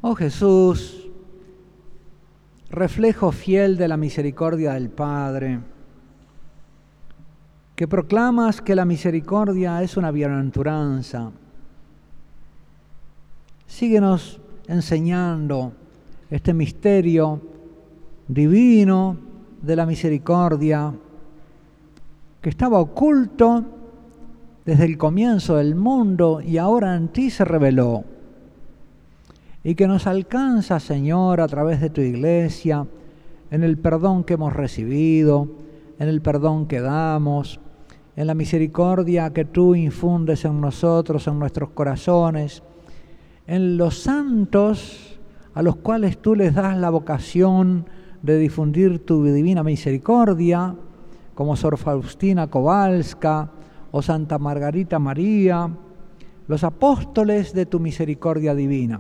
Oh Jesús, reflejo fiel de la misericordia del Padre, que proclamas que la misericordia es una bienaventuranza, síguenos enseñando este misterio divino de la misericordia que estaba oculto desde el comienzo del mundo y ahora en ti se reveló. Y que nos alcanza, Señor, a través de tu iglesia, en el perdón que hemos recibido, en el perdón que damos, en la misericordia que tú infundes en nosotros, en nuestros corazones, en los santos a los cuales tú les das la vocación de difundir tu divina misericordia, como Sor Faustina Kowalska o Santa Margarita María, los apóstoles de tu misericordia divina.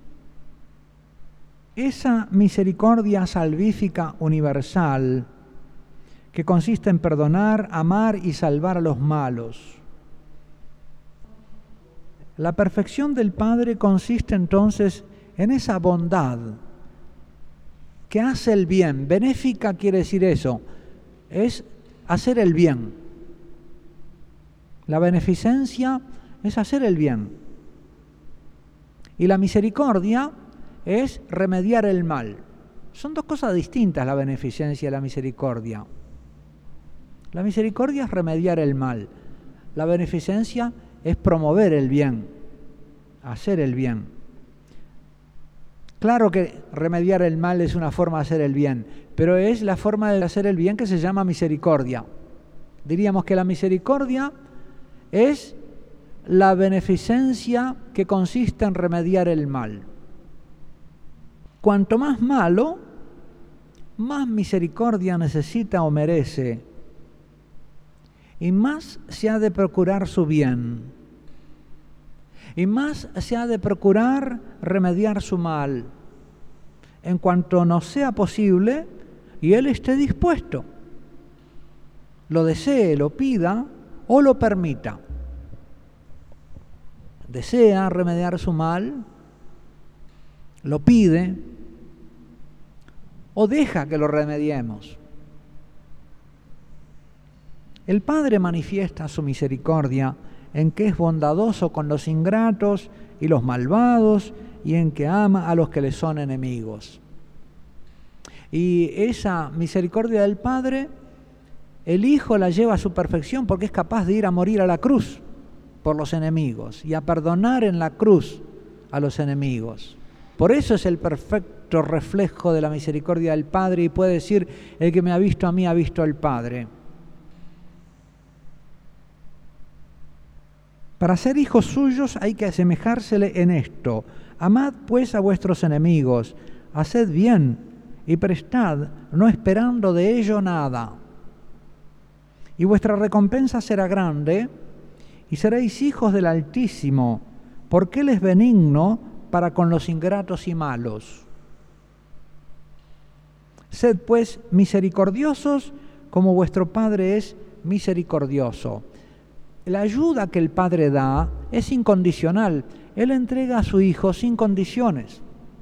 Esa misericordia salvífica universal que consiste en perdonar, amar y salvar a los malos. La perfección del Padre consiste entonces en esa bondad que hace el bien. Benéfica quiere decir eso, es hacer el bien. La beneficencia es hacer el bien. Y la misericordia es remediar el mal. Son dos cosas distintas, la beneficencia y la misericordia. La misericordia es remediar el mal. La beneficencia es promover el bien, hacer el bien. Claro que remediar el mal es una forma de hacer el bien, pero es la forma de hacer el bien que se llama misericordia. Diríamos que la misericordia es la beneficencia que consiste en remediar el mal. Cuanto más malo, más misericordia necesita o merece, y más se ha de procurar su bien, y más se ha de procurar remediar su mal, en cuanto nos sea posible y él esté dispuesto, lo desee, lo pida o lo permita. Desea remediar su mal, lo pide o deja que lo remediemos. El Padre manifiesta su misericordia en que es bondadoso con los ingratos y los malvados y en que ama a los que le son enemigos. Y esa misericordia del Padre, el Hijo la lleva a su perfección porque es capaz de ir a morir a la cruz por los enemigos y a perdonar en la cruz a los enemigos. Por eso es el perfecto reflejo de la misericordia del Padre y puede decir, el que me ha visto a mí ha visto al Padre. Para ser hijos suyos hay que asemejársele en esto. Amad pues a vuestros enemigos, haced bien y prestad, no esperando de ello nada. Y vuestra recompensa será grande, y seréis hijos del Altísimo, porque Él es benigno para con los ingratos y malos. Sed pues misericordiosos como vuestro Padre es misericordioso. La ayuda que el Padre da es incondicional. Él entrega a su Hijo sin condiciones.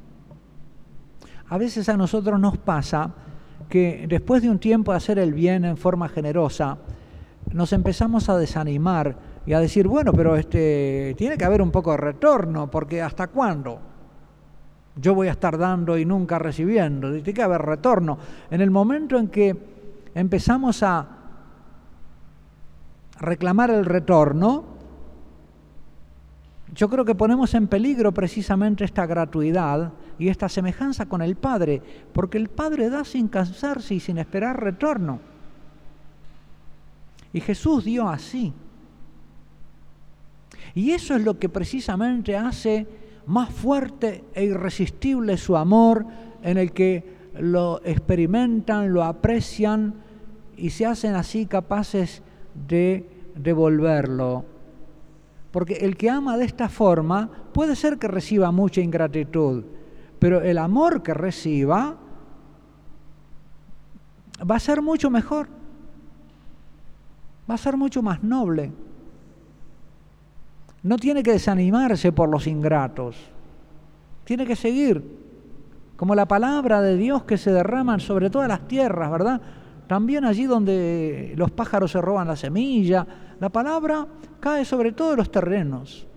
A veces a nosotros nos pasa que después de un tiempo de hacer el bien en forma generosa, nos empezamos a desanimar y a decir, bueno, pero tiene que haber un poco de retorno, porque ¿hasta cuándo yo voy a estar dando y nunca recibiendo? Tiene que haber retorno. En el momento en que empezamos a reclamar el retorno, yo creo que ponemos en peligro precisamente esta gratuidad y esta semejanza con el Padre, porque el Padre da sin cansarse y sin esperar retorno. Y Jesús dio así. Y eso es lo que precisamente hace más fuerte e irresistible su amor, en el que lo experimentan, lo aprecian y se hacen así capaces de devolverlo. Porque el que ama de esta forma puede ser que reciba mucha ingratitud, pero el amor que reciba va a ser mucho mejor, va a ser mucho más noble. No tiene que desanimarse por los ingratos. Tiene que seguir, como la palabra de Dios que se derrama sobre todas las tierras, ¿verdad? También allí donde los pájaros se roban la semilla, la palabra cae sobre todos los terrenos.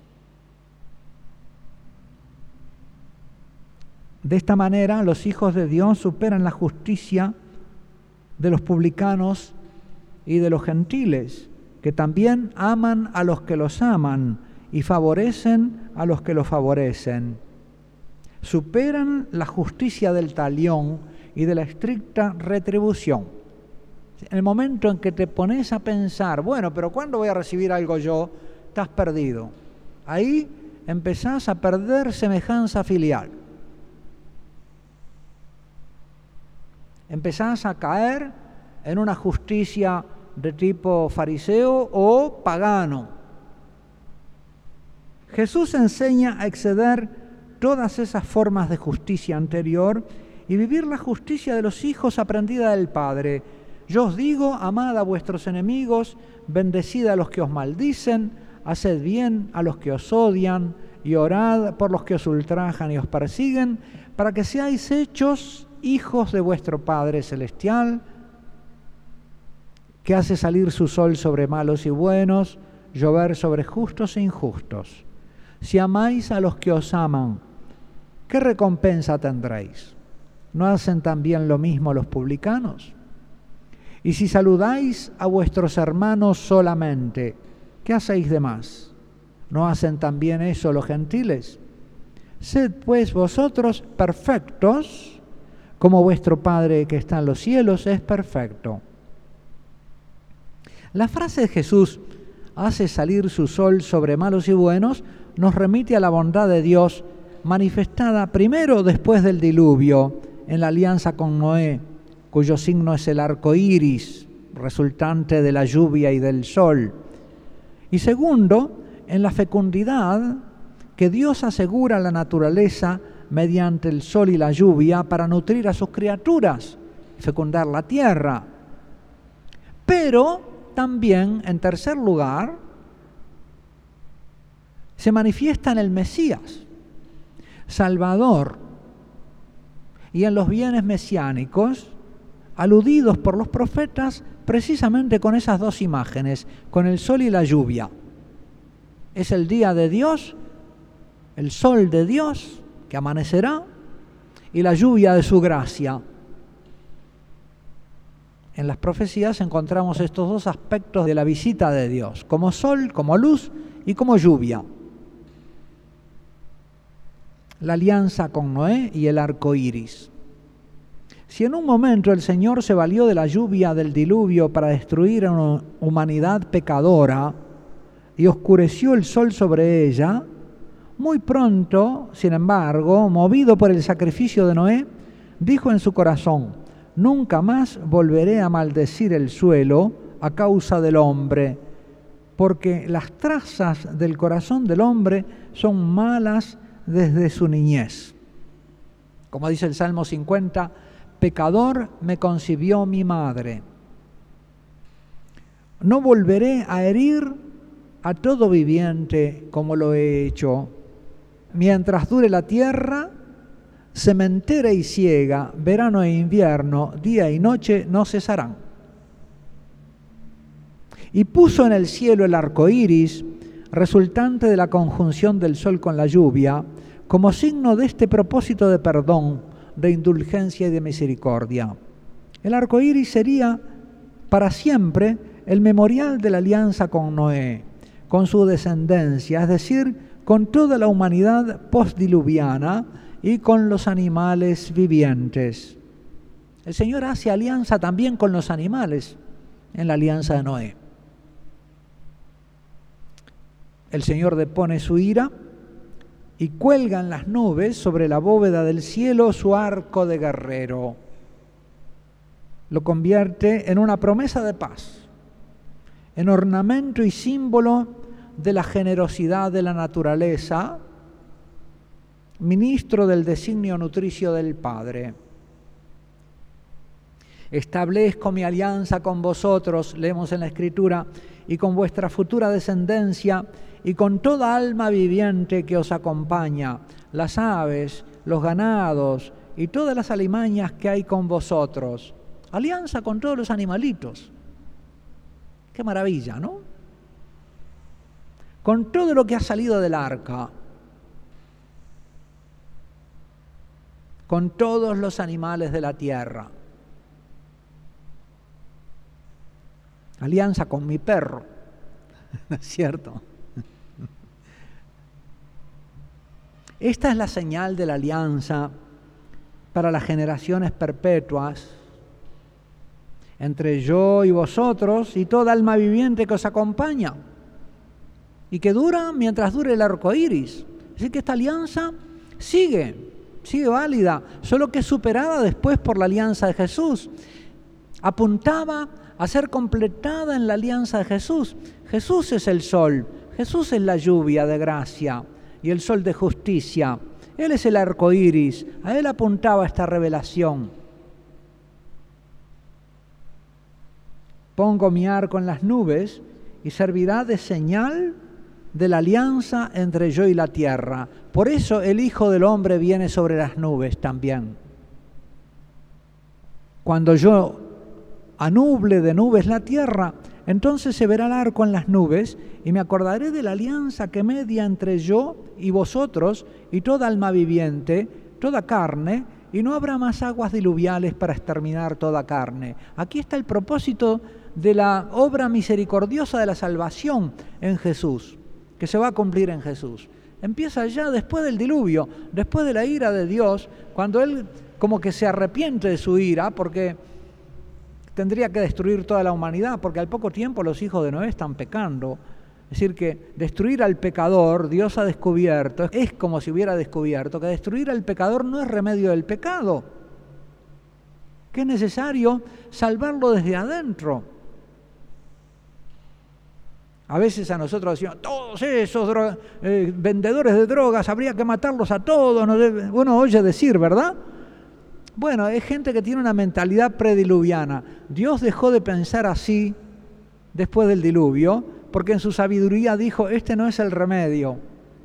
De esta manera, los hijos de Dios superan la justicia de los publicanos y de los gentiles, que también aman a los que los aman y favorecen a los que los favorecen. Superan la justicia del talión y de la estricta retribución. En el momento en que te pones a pensar, bueno, pero ¿cuándo voy a recibir algo yo? Estás perdido. Ahí empezás a perder semejanza filial. Empezás a caer en una justicia de tipo fariseo o pagano. Jesús enseña a exceder todas esas formas de justicia anterior y vivir la justicia de los hijos aprendida del Padre. Yo os digo, amad a vuestros enemigos, bendecid a los que os maldicen, haced bien a los que os odian y orad por los que os ultrajan y os persiguen, para que seáis hechos hijos de vuestro Padre Celestial, que hace salir su sol sobre malos y buenos, llover sobre justos e injustos. Si amáis a los que os aman, ¿qué recompensa tendréis? ¿No hacen también lo mismo los publicanos? Y si saludáis a vuestros hermanos solamente, ¿qué hacéis de más? ¿No hacen también eso los gentiles? Sed pues vosotros perfectos, como vuestro Padre que está en los cielos es perfecto. La frase de Jesús, hace salir su sol sobre malos y buenos, nos remite a la bondad de Dios manifestada primero después del diluvio en la alianza con Noé, cuyo signo es el arco iris, resultante de la lluvia y del sol. Y segundo, en la fecundidad que Dios asegura a la naturaleza mediante el sol y la lluvia para nutrir a sus criaturas, fecundar la tierra. Pero también, en tercer lugar, se manifiesta en el Mesías, Salvador, y en los bienes mesiánicos, aludidos por los profetas precisamente con esas dos imágenes, con el sol y la lluvia. Es el día de Dios, el sol de Dios, que amanecerá, y la lluvia de su gracia. En las profecías encontramos estos dos aspectos de la visita de Dios, como sol, como luz y como lluvia. La alianza con Noé y el arco iris. Si en un momento el Señor se valió de la lluvia del diluvio para destruir a una humanidad pecadora y oscureció el sol sobre ella, muy pronto, sin embargo, movido por el sacrificio de Noé, dijo en su corazón: nunca más volveré a maldecir el suelo a causa del hombre, porque las trazas del corazón del hombre son malas desde su niñez. Como dice el Salmo 50, pecador me concibió mi madre. No volveré a herir a todo viviente como lo he hecho. Mientras dure la tierra, sementera y siega, verano e invierno, día y noche no cesarán. Y puso en el cielo el arco iris, resultante de la conjunción del sol con la lluvia, como signo de este propósito de perdón, de indulgencia y de misericordia. El arco iris sería para siempre el memorial de la alianza con Noé, con su descendencia, es decir, con toda la humanidad postdiluviana y con los animales vivientes. El Señor hace alianza también con los animales en la alianza de Noé. El Señor depone su ira y cuelga en las nubes sobre la bóveda del cielo su arco de guerrero. Lo convierte en una promesa de paz, en ornamento y símbolo de la generosidad de la naturaleza, ministro del designio nutricio del Padre. Establezco mi alianza con vosotros, leemos en la Escritura, y con vuestra futura descendencia, y con toda alma viviente que os acompaña, las aves, los ganados y todas las alimañas que hay con vosotros. Alianza con todos los animalitos. Qué maravilla, ¿no? Con todo lo que ha salido del arca, con todos los animales de la tierra. Alianza con mi perro, ¿no es cierto? Esta es la señal de la alianza para las generaciones perpetuas entre yo y vosotros y toda alma viviente que os acompaña y que dura mientras dure el arco iris. Es decir, que esta alianza sigue válida, solo que es superada después por la alianza de Jesús. Apuntaba a ser completada en la alianza de Jesús. Jesús es el sol, Jesús es la lluvia de gracia y el sol de justicia. Él es el arco iris, a Él apuntaba esta revelación. Pongo mi arco en las nubes y servirá de señal de la alianza entre yo y la tierra. Por eso el Hijo del Hombre viene sobre las nubes también. Cuando yo anuble de nubes la tierra, entonces se verá el arco en las nubes y me acordaré de la alianza que media entre yo y vosotros y toda alma viviente, toda carne, y no habrá más aguas diluviales para exterminar toda carne. Aquí está el propósito de la obra misericordiosa de la salvación en Jesús, que se va a cumplir en Jesús. Empieza ya después del diluvio, después de la ira de Dios, cuando Él como que se arrepiente de su ira, porque tendría que destruir toda la humanidad, porque al poco tiempo los hijos de Noé están pecando. Es decir, que destruir al pecador, Dios ha descubierto, es como si hubiera descubierto que destruir al pecador no es remedio del pecado, que es necesario salvarlo desde adentro. A veces a nosotros decimos, todos esos vendedores de drogas, habría que matarlos a todos. Uno oye decir, ¿verdad? Bueno, es gente que tiene una mentalidad prediluviana. Dios dejó de pensar así después del diluvio, porque en su sabiduría dijo, este no es el remedio.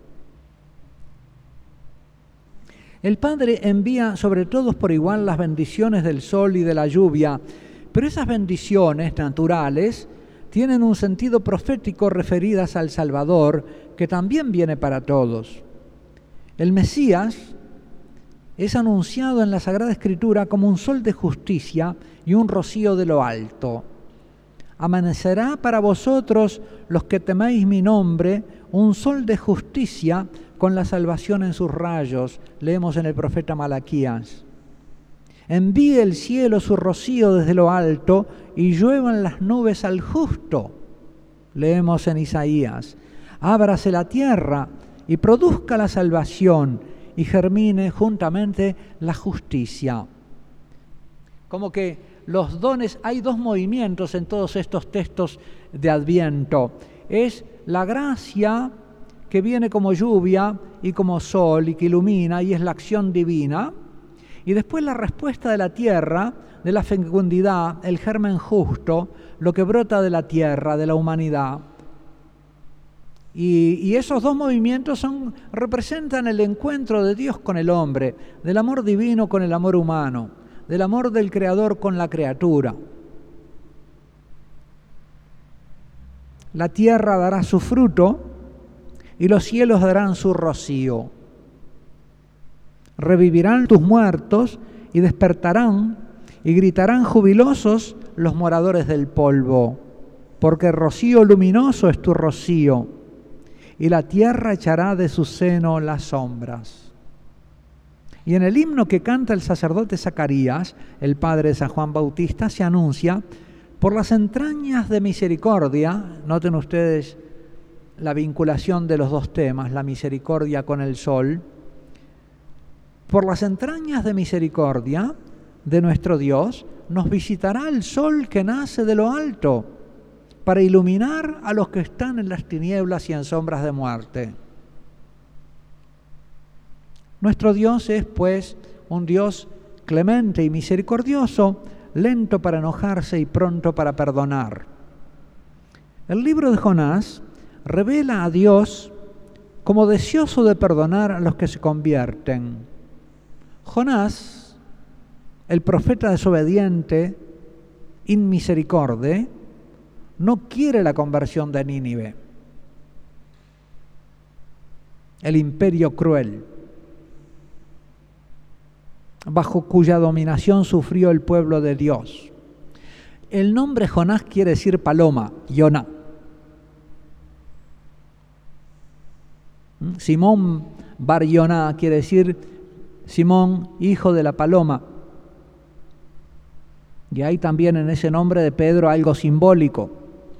El Padre envía sobre todos por igual las bendiciones del sol y de la lluvia, pero esas bendiciones naturales tienen un sentido profético referidas al Salvador, que también viene para todos. El Mesías es anunciado en la Sagrada Escritura como un sol de justicia y un rocío de lo alto. Amanecerá para vosotros, los que teméis mi nombre, un sol de justicia con la salvación en sus rayos, leemos en el profeta Malaquías. Envíe el cielo su rocío desde lo alto y lluevan las nubes al justo, leemos en Isaías. Ábrase la tierra y produzca la salvación y germine juntamente la justicia. Como que los dones, hay dos movimientos en todos estos textos de Adviento. Es la gracia que viene como lluvia y como sol y que ilumina y es la acción divina. Y después la respuesta de la tierra, de la fecundidad, el germen justo, lo que brota de la tierra, de la humanidad. Y esos dos movimientos representan el encuentro de Dios con el hombre, del amor divino con el amor humano, del amor del Creador con la criatura. La tierra dará su fruto y los cielos darán su rocío. Revivirán tus muertos y despertarán y gritarán jubilosos los moradores del polvo, porque rocío luminoso es tu rocío, y la tierra echará de su seno las sombras. Y en el himno que canta el sacerdote Zacarías, el padre de San Juan Bautista, se anuncia, por las entrañas de misericordia, noten ustedes la vinculación de los dos temas, la misericordia con el sol, por las entrañas de misericordia de nuestro Dios, nos visitará el sol que nace de lo alto, para iluminar a los que están en las tinieblas y en sombras de muerte. Nuestro Dios es, pues, un Dios clemente y misericordioso, lento para enojarse y pronto para perdonar. El libro de Jonás revela a Dios como deseoso de perdonar a los que se convierten. Jonás, el profeta desobediente, inmisericorde, no quiere la conversión de Nínive, el imperio cruel, bajo cuya dominación sufrió el pueblo de Dios. El nombre Jonás quiere decir paloma, Yoná. Simón Bar Yoná quiere decir Simón, hijo de la paloma. Y hay también en ese nombre de Pedro algo simbólico.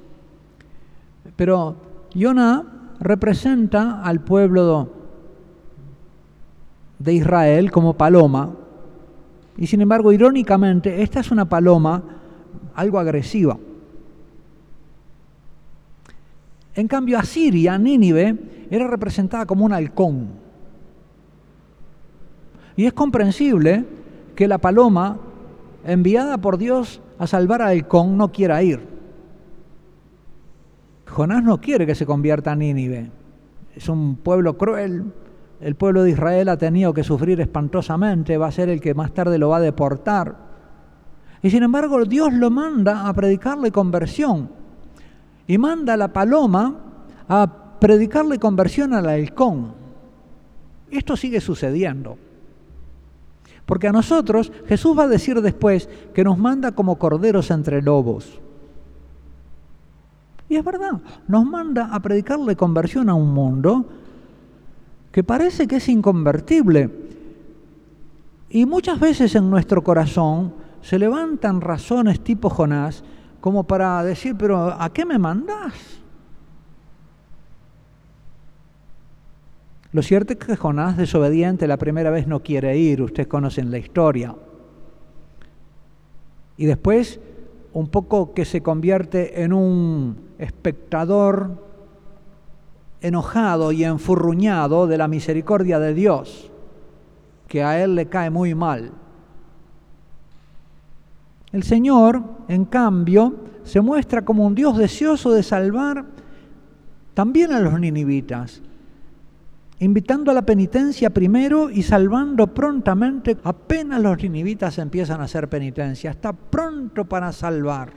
Pero Yoná representa al pueblo de Israel como paloma. Y sin embargo, irónicamente, esta es una paloma algo agresiva. En cambio, Asiria, Nínive, era representada como un halcón. Y es comprensible que la paloma, enviada por Dios a salvar al halcón, no quiera ir. Jonás no quiere que se convierta en Nínive. Es un pueblo cruel. El pueblo de Israel ha tenido que sufrir espantosamente. Va a ser el que más tarde lo va a deportar. Y sin embargo, Dios lo manda a predicarle conversión. Y manda a la paloma a predicarle conversión al halcón. Esto sigue sucediendo. Porque a nosotros, Jesús va a decir después que nos manda como corderos entre lobos. Y es verdad, nos manda a predicarle conversión a un mundo que parece que es inconvertible. Y muchas veces en nuestro corazón se levantan razones tipo Jonás como para decir, pero ¿a qué me mandás? Lo cierto es que Jonás, desobediente, la primera vez no quiere ir, ustedes conocen la historia. Y después, un poco que se convierte en un espectador enojado y enfurruñado de la misericordia de Dios, que a él le cae muy mal. El Señor, en cambio, se muestra como un Dios deseoso de salvar también a los ninivitas, invitando a la penitencia primero y salvando prontamente. Apenas los ninivitas empiezan a hacer penitencia, está pronto para salvar.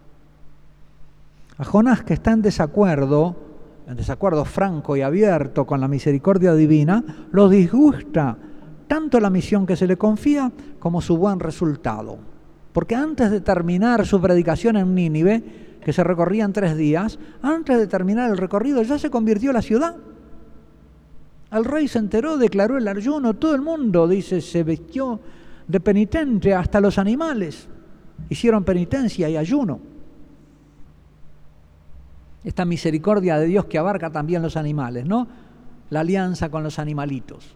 A Jonás, que está en desacuerdo franco y abierto con la misericordia divina, lo disgusta tanto la misión que se le confía como su buen resultado. Porque antes de terminar su predicación en Nínive, que se recorría en 3 días, antes de terminar el recorrido ya se convirtió la ciudad. El rey se enteró, declaró el ayuno, todo el mundo, dice, se vistió de penitente, hasta los animales hicieron penitencia y ayuno. Esta misericordia de Dios que abarca también los animales, ¿no? La alianza con los animalitos.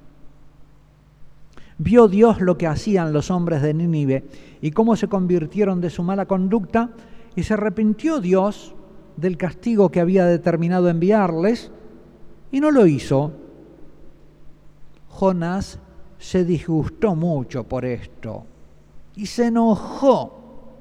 Vio Dios lo que hacían los hombres de Nínive y cómo se convirtieron de su mala conducta, y se arrepintió Dios del castigo que había determinado enviarles y no lo hizo. Jonás se disgustó mucho por esto y se enojó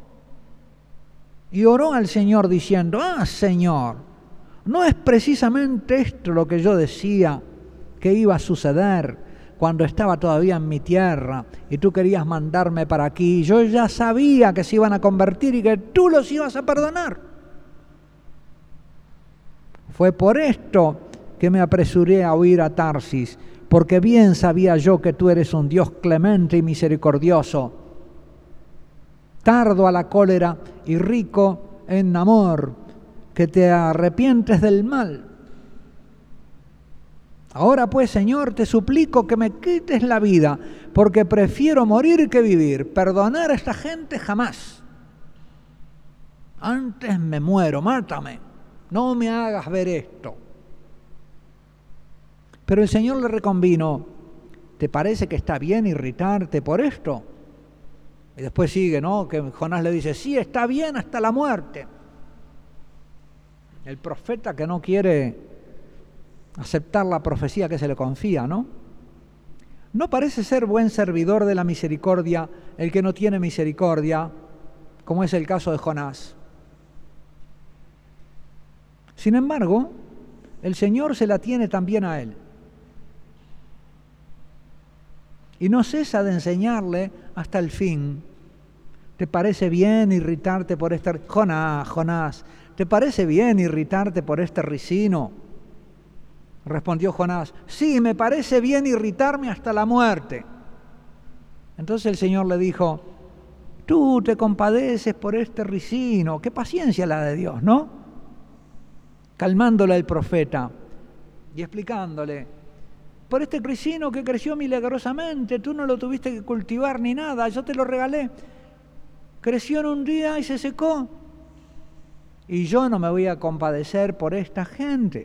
y oró al Señor diciendo: Señor, ¿no es precisamente esto lo que yo decía que iba a suceder cuando estaba todavía en mi tierra y tú querías mandarme para aquí? Yo ya sabía que se iban a convertir y que tú los ibas a perdonar. Fue por esto que me apresuré a huir a Tarsis, porque bien sabía yo que tú eres un Dios clemente y misericordioso, tardo a la cólera y rico en amor, que te arrepientes del mal. Ahora pues, Señor, te suplico que me quites la vida, porque prefiero morir que vivir. Perdonar a esta gente jamás. Antes me muero, mátame. No me hagas ver esto. Pero el Señor le reconvino: ¿te parece que está bien irritarte por esto? Y después sigue, ¿no? Que Jonás le dice: sí, está bien hasta la muerte. El profeta que no quiere aceptar la profecía que se le confía, ¿no? No parece ser buen servidor de la misericordia el que no tiene misericordia, como es el caso de Jonás. Sin embargo, el Señor se la tiene también a él. Y no cesa de enseñarle hasta el fin. ¿Te parece bien irritarte por este... Jonás, ¿te parece bien irritarte por este ricino? Respondió Jonás, sí, me parece bien irritarme hasta la muerte. Entonces el Señor le dijo, tú te compadeces por este ricino, qué paciencia la de Dios, ¿no? Calmándole al profeta y explicándole, por este ricino que creció milagrosamente, tú no lo tuviste que cultivar ni nada, yo te lo regalé. Creció en un día y se secó. Y yo no me voy a compadecer por esta gente.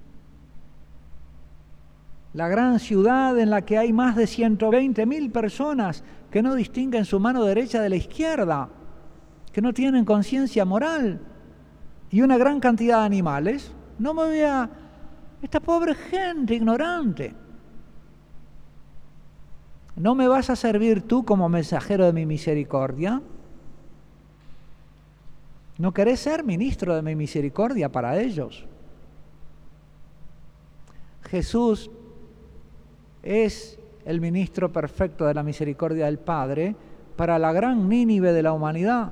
La gran ciudad en la que hay más de 120.000 personas que no distinguen su mano derecha de la izquierda, que no tienen conciencia moral, y una gran cantidad de animales, no me voy a... Esta pobre gente ignorante. ¿No me vas a servir tú como mensajero de mi misericordia? ¿No querés ser ministro de mi misericordia para ellos? Jesús es el ministro perfecto de la misericordia del Padre para la gran Nínive de la humanidad.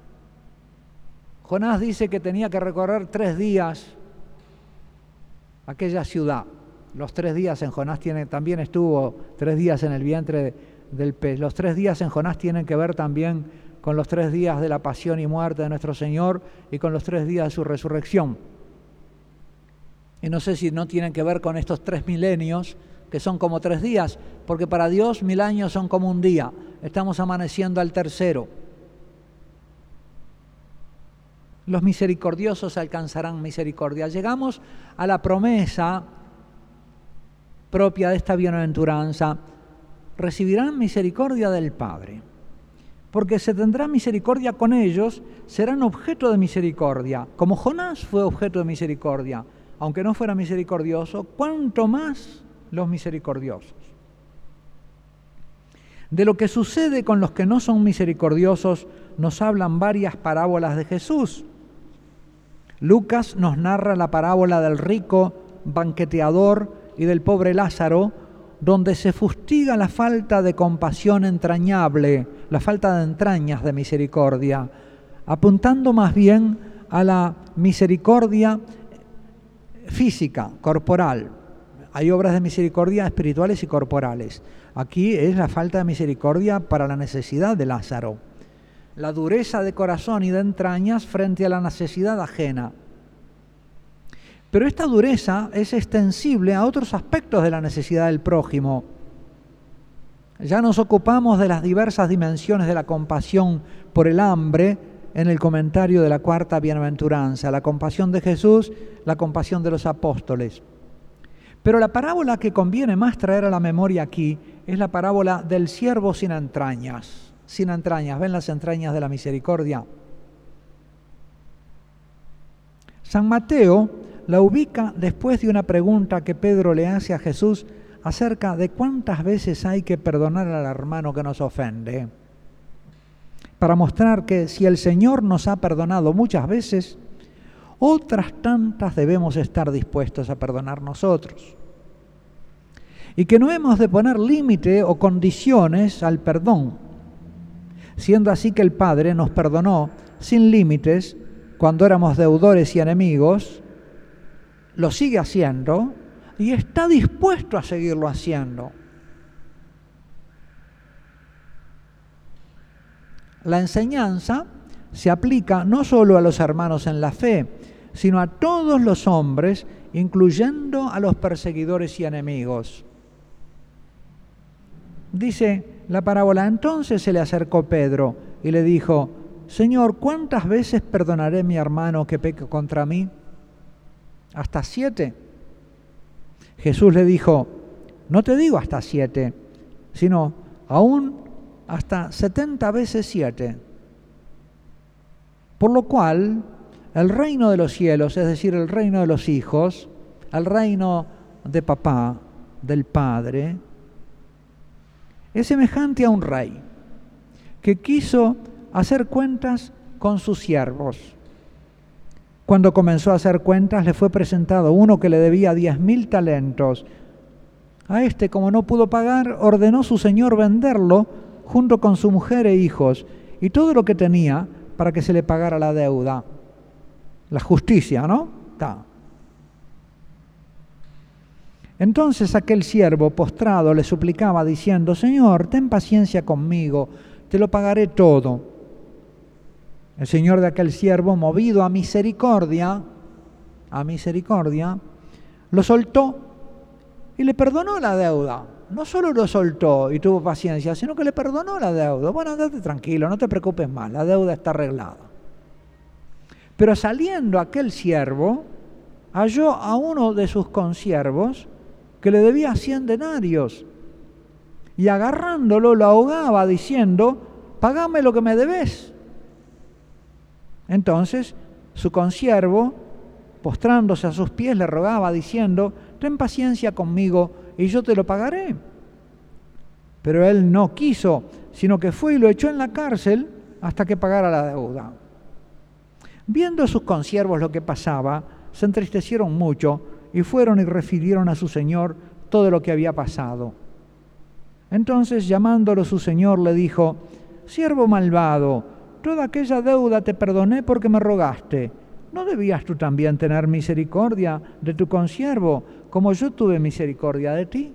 Jonás dice que tenía que recorrer 3 días aquella ciudad. Los 3 días en Jonás también estuvo 3 días en el vientre del pez. Los 3 días en Jonás tienen que ver también con los 3 días de la pasión y muerte de nuestro Señor y con los 3 días de su resurrección. Y no sé si no tienen que ver con estos 3 milenios, que son como 3 días, porque para Dios 1000 años son como un día. Estamos amaneciendo al tercero. Los misericordiosos alcanzarán misericordia. Llegamos a la promesa propia de esta bienaventuranza. Recibirán misericordia del Padre, porque se tendrá misericordia con ellos, serán objeto de misericordia. Como Jonás fue objeto de misericordia, aunque no fuera misericordioso, ¿cuánto más los misericordiosos? De lo que sucede con los que no son misericordiosos nos hablan varias parábolas de Jesús. Lucas nos narra la parábola del rico banqueteador y del pobre Lázaro, donde se fustiga la falta de compasión entrañable, la falta de entrañas de misericordia, apuntando más bien a la misericordia física, corporal. Hay obras de misericordia espirituales y corporales. Aquí es la falta de misericordia para la necesidad de Lázaro, la dureza de corazón y de entrañas frente a la necesidad ajena. Pero esta dureza es extensible a otros aspectos de la necesidad del prójimo. Ya nos ocupamos de las diversas dimensiones de la compasión por el hambre en el comentario de la 4ª bienaventuranza, la compasión de Jesús, la compasión de los apóstoles. Pero la parábola que conviene más traer a la memoria aquí es la parábola del siervo sin entrañas. Sin entrañas, ¿ven las entrañas de la misericordia? San Mateo la ubica después de una pregunta que Pedro le hace a Jesús acerca de cuántas veces hay que perdonar al hermano que nos ofende, para mostrar que si el Señor nos ha perdonado muchas veces, otras tantas debemos estar dispuestos a perdonar nosotros. Y que no hemos de poner límite o condiciones al perdón, siendo así que el Padre nos perdonó sin límites cuando éramos deudores y enemigos, lo sigue haciendo y está dispuesto a seguirlo haciendo. La enseñanza se aplica no solo a los hermanos en la fe, sino a todos los hombres, incluyendo a los perseguidores y enemigos. Dice la parábola, entonces se le acercó Pedro y le dijo, Señor, ¿cuántas veces perdonaré a mi hermano que peque contra mí? ¿Hasta 7? Jesús le dijo, no te digo hasta 7, sino aún hasta 70 veces 7. Por lo cual, el reino de los cielos, es decir, el reino de los hijos, el reino de papá, del Padre, es semejante a un rey que quiso hacer cuentas con sus siervos. Cuando comenzó a hacer cuentas, le fue presentado uno que le debía 10.000 talentos. A este, como no pudo pagar, ordenó su señor venderlo junto con su mujer e hijos y todo lo que tenía para que se le pagara la deuda. La justicia, ¿no? Está. Entonces aquel siervo postrado le suplicaba diciendo: Señor, ten paciencia conmigo, te lo pagaré todo. El señor de aquel siervo, movido a misericordia, lo soltó y le perdonó la deuda. No solo lo soltó y tuvo paciencia, sino que le perdonó la deuda. Bueno, andate tranquilo, no te preocupes más, la deuda está arreglada. Pero saliendo aquel siervo, halló a uno de sus consiervos que le debía 100 denarios y agarrándolo lo ahogaba diciendo: pagame lo que me debes. Entonces su consiervo, postrándose a sus pies, le rogaba diciendo: ten paciencia conmigo y yo te lo pagaré. Pero él no quiso, sino que fue y lo echó en la cárcel hasta que pagara la deuda. Viendo sus consiervos lo que pasaba, se entristecieron mucho y fueron y refirieron a su señor todo lo que había pasado. Entonces, llamándolo su señor, le dijo: siervo malvado, toda aquella deuda te perdoné porque me rogaste. ¿No debías tú también tener misericordia de tu consiervo, como yo tuve misericordia de ti?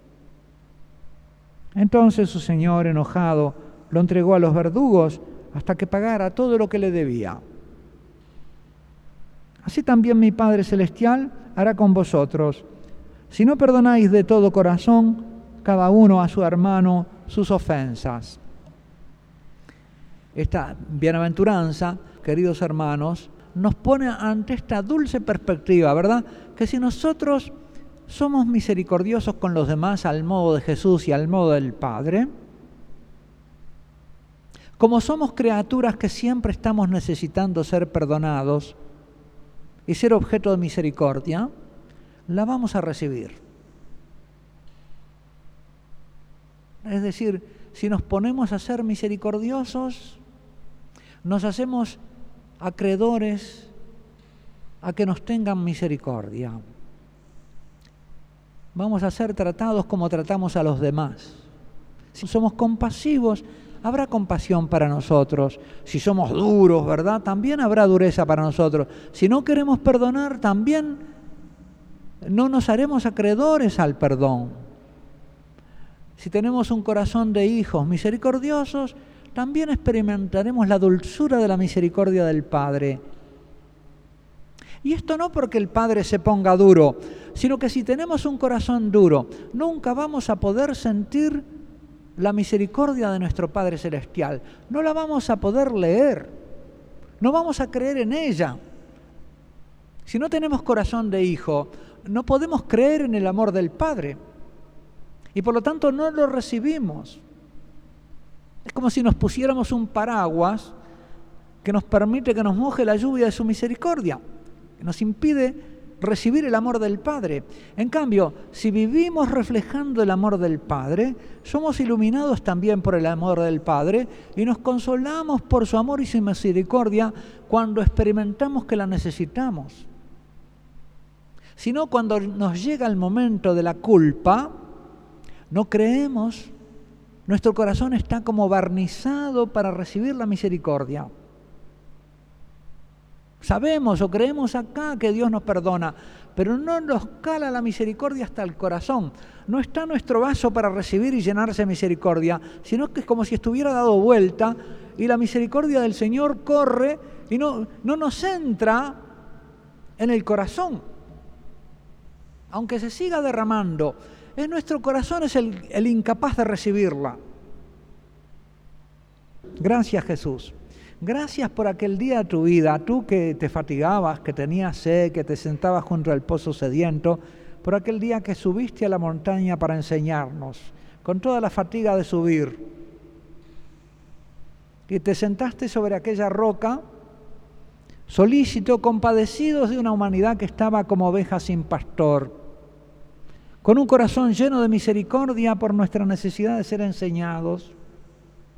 Entonces su señor, enojado, lo entregó a los verdugos hasta que pagara todo lo que le debía. Así también mi Padre Celestial hará con vosotros, si no perdonáis de todo corazón cada uno a su hermano sus ofensas. Esta bienaventuranza, queridos hermanos, nos pone ante esta dulce perspectiva, ¿verdad? Que si nosotros somos misericordiosos con los demás al modo de Jesús y al modo del Padre, como somos criaturas que siempre estamos necesitando ser perdonados y ser objeto de misericordia, la vamos a recibir. Es decir, si nos ponemos a ser misericordiosos, nos hacemos acreedores a que nos tengan misericordia. Vamos a ser tratados como tratamos a los demás. Si somos compasivos, habrá compasión para nosotros. Si somos duros, ¿verdad? También habrá dureza para nosotros. Si no queremos perdonar, también no nos haremos acreedores al perdón. Si tenemos un corazón de hijos misericordiosos, también experimentaremos la dulzura de la misericordia del Padre. Y esto no porque el Padre se ponga duro, sino que si tenemos un corazón duro, nunca vamos a poder sentir la misericordia de nuestro Padre Celestial. No la vamos a poder leer, no vamos a creer en ella. Si no tenemos corazón de hijo, no podemos creer en el amor del Padre y por lo tanto no lo recibimos. Es como si nos pusiéramos un paraguas que nos permite que nos moje la lluvia de su misericordia, que nos impide recibir el amor del Padre. En cambio, si vivimos reflejando el amor del Padre, somos iluminados también por el amor del Padre y nos consolamos por su amor y su misericordia cuando experimentamos que la necesitamos. Si no, cuando nos llega el momento de la culpa, no creemos. Nuestro corazón está como barnizado para recibir la misericordia. Sabemos o creemos acá que Dios nos perdona, pero no nos cala la misericordia hasta el corazón. No está nuestro vaso para recibir y llenarse de misericordia, sino que es como si estuviera dado vuelta y la misericordia del Señor corre y no nos entra en el corazón. Aunque se siga derramando, es nuestro corazón es el incapaz de recibirla. Gracias, Jesús. Gracias por aquel día de tu vida, tú que te fatigabas, que tenías sed, que te sentabas junto al pozo sediento, por aquel día que subiste a la montaña para enseñarnos, con toda la fatiga de subir, y te sentaste sobre aquella roca, solícito, compadecidos de una humanidad que estaba como oveja sin pastor, con un corazón lleno de misericordia por nuestra necesidad de ser enseñados,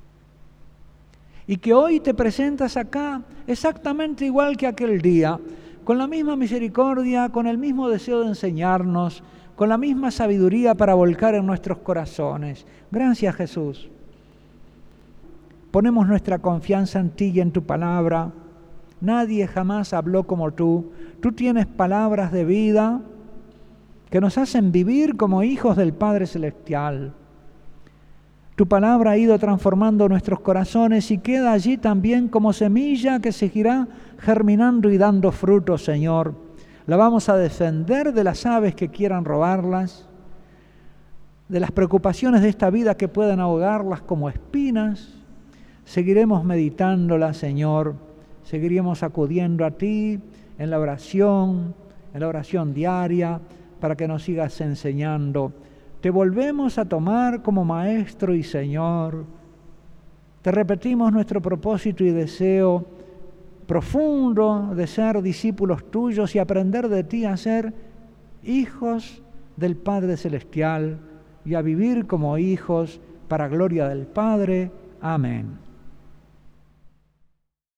y que hoy te presentas acá exactamente igual que aquel día, con la misma misericordia, con el mismo deseo de enseñarnos, con la misma sabiduría para volcar en nuestros corazones. Gracias, Jesús. Ponemos nuestra confianza en ti y en tu palabra. Nadie jamás habló como tú. Tú tienes palabras de vida que nos hacen vivir como hijos del Padre Celestial. Tu palabra ha ido transformando nuestros corazones y queda allí también como semilla que seguirá germinando y dando frutos, Señor. La vamos a defender de las aves que quieran robarlas, de las preocupaciones de esta vida que puedan ahogarlas como espinas. Seguiremos meditándola, Señor. Seguiremos acudiendo a ti en la oración diaria, para que nos sigas enseñando. Te volvemos a tomar como Maestro y Señor. Te repetimos nuestro propósito y deseo profundo de ser discípulos tuyos y aprender de ti a ser hijos del Padre Celestial y a vivir como hijos para gloria del Padre. Amén.